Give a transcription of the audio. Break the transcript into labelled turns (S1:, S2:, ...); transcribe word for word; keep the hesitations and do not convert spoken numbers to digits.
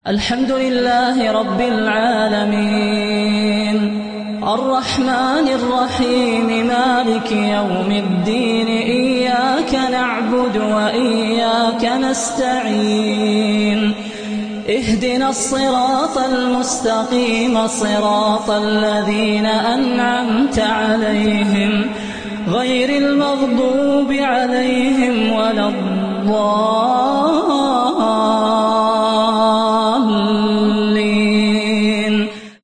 S1: الحمد لله رب العالمين الرحمن الرحيم مالك يوم الدين إياك نعبد وإياك نستعين اهدنا الصراط المستقيم صراط الذين أنعمت عليهم غير المغضوب عليهم ولا الضالين